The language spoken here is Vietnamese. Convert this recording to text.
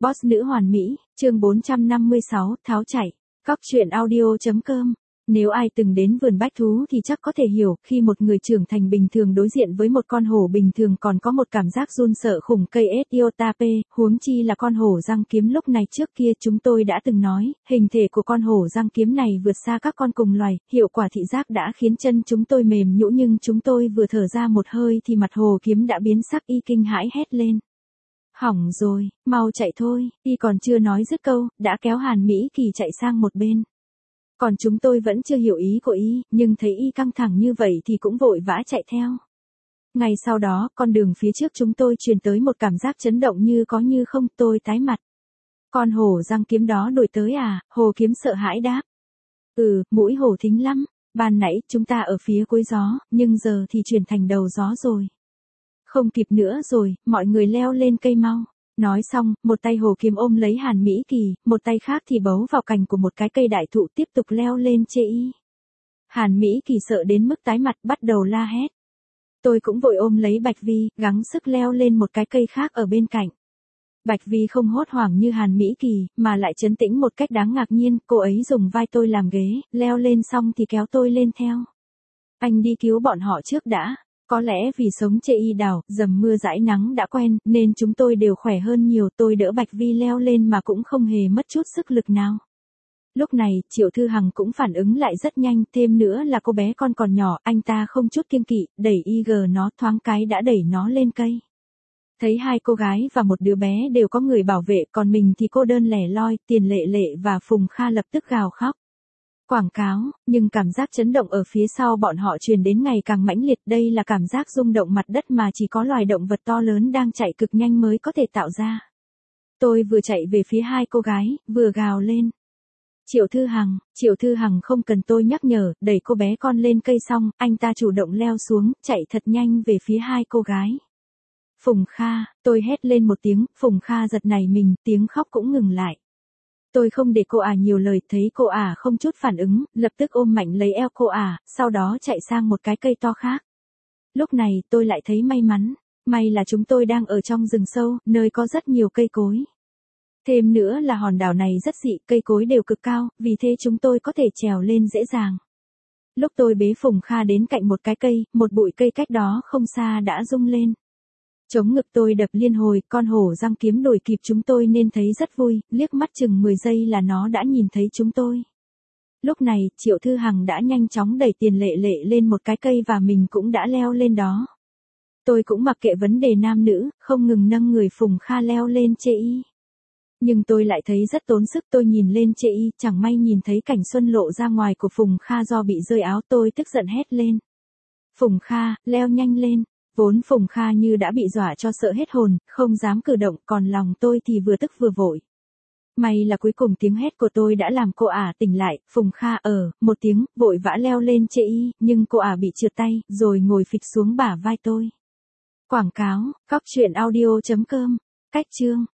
Boss nữ hoàn mỹ, chương 456, tháo chạy. Cóc truyện audio.com. Nếu ai từng đến vườn bách thú thì chắc có thể hiểu, khi một người trưởng thành bình thường đối diện với một con hổ bình thường còn có một cảm giác run sợ khủng cây Etiotape, huống chi là con hổ răng kiếm. Lúc này trước kia chúng tôi đã từng nói, hình thể của con hổ răng kiếm này vượt xa các con cùng loài, hiệu quả thị giác đã khiến chân chúng tôi mềm nhũn, nhưng chúng tôi vừa thở ra một hơi thì mặt hổ kiếm đã biến sắc, y kinh hãi hét lên. Hỏng rồi, mau chạy thôi, y còn chưa nói dứt câu, đã kéo Hàn Mỹ Kỳ chạy sang một bên. Còn chúng tôi vẫn chưa hiểu ý của y, nhưng thấy y căng thẳng như vậy thì cũng vội vã chạy theo. Ngay sau đó, con đường phía trước chúng tôi truyền tới một cảm giác chấn động như có như không, tôi tái mặt. Con hổ răng kiếm đó đuổi tới à? Hồ kiếm sợ hãi đáp. Mũi hổ thính lắm, ban nãy chúng ta ở phía cuối gió, nhưng giờ thì chuyển thành đầu gió rồi. Không kịp nữa rồi, mọi người leo lên cây mau. Nói xong, một tay hồ kiếm ôm lấy Hàn Mỹ Kỳ, một tay khác thì bấu vào cành của một cái cây đại thụ tiếp tục leo lên chê y. Hàn Mỹ Kỳ sợ đến mức tái mặt bắt đầu la hét. Tôi cũng vội ôm lấy Bạch Vi, gắng sức leo lên một cái cây khác ở bên cạnh. Bạch Vi không hốt hoảng như Hàn Mỹ Kỳ, mà lại trấn tĩnh một cách đáng ngạc nhiên, cô ấy dùng vai tôi làm ghế, leo lên xong thì kéo tôi lên theo. Anh đi cứu bọn họ trước đã. Có lẽ vì sống chê y đảo, dầm mưa dãi nắng đã quen, nên chúng tôi đều khỏe hơn nhiều. Tôi đỡ Bạch Vi leo lên mà cũng không hề mất chút sức lực nào. Lúc này, Triệu Thư Hằng cũng phản ứng lại rất nhanh, thêm nữa là cô bé con còn nhỏ, anh ta không chút kiêng kỵ, đẩy nó thoáng cái đã đẩy nó lên cây. Thấy hai cô gái và một đứa bé đều có người bảo vệ, còn mình thì cô đơn lẻ loi. Tiền Lệ Lệ và Phùng Kha lập tức gào khóc. Quảng cáo, nhưng cảm giác chấn động ở phía sau bọn họ truyền đến ngày càng mãnh liệt. Đây là cảm giác rung động mặt đất mà chỉ có loài động vật to lớn đang chạy cực nhanh mới có thể tạo ra. Tôi vừa chạy về phía hai cô gái, vừa gào lên. Triệu Thư Hằng không cần tôi nhắc nhở, đẩy cô bé con lên cây xong, anh ta chủ động leo xuống, chạy thật nhanh về phía hai cô gái. Phùng Kha, tôi hét lên một tiếng, Phùng Kha giật nảy mình, tiếng khóc cũng ngừng lại. Tôi không để cô nhiều lời, thấy cô không chút phản ứng, lập tức ôm mạnh lấy eo cô sau đó chạy sang một cái cây to khác. Lúc này tôi lại thấy may mắn, may là chúng tôi đang ở trong rừng sâu, nơi có rất nhiều cây cối. Thêm nữa là hòn đảo này rất dị, cây cối đều cực cao, vì thế chúng tôi có thể trèo lên dễ dàng. Lúc tôi bế Phùng Kha đến cạnh một cái cây, một bụi cây cách đó không xa đã rung lên. Chống ngực tôi đập liên hồi, con hổ răng kiếm đuổi kịp chúng tôi nên thấy rất vui, liếc mắt chừng 10 giây là nó đã nhìn thấy chúng tôi. Lúc này, Triệu Thư Hằng đã nhanh chóng đẩy Tiền Lệ Lệ lên một cái cây và mình cũng đã leo lên đó. Tôi cũng mặc kệ vấn đề nam nữ, không ngừng nâng người Phùng Kha leo lên chê y. Nhưng tôi lại thấy rất tốn sức, tôi nhìn lên chê y, chẳng may nhìn thấy cảnh xuân lộ ra ngoài của Phùng Kha do bị rơi áo, tôi tức giận hét lên. Phùng Kha, leo nhanh lên. Vốn Phùng Kha như đã bị dọa cho sợ hết hồn, không dám cử động, còn lòng tôi thì vừa tức vừa vội. May là cuối cùng tiếng hét của tôi đã làm cô tỉnh lại. Phùng Kha một tiếng, vội vã leo lên chê y, nhưng cô bị trượt tay, rồi ngồi phịch xuống bả vai tôi. Quảng cáo, cóc truyện audio.com, cách chương.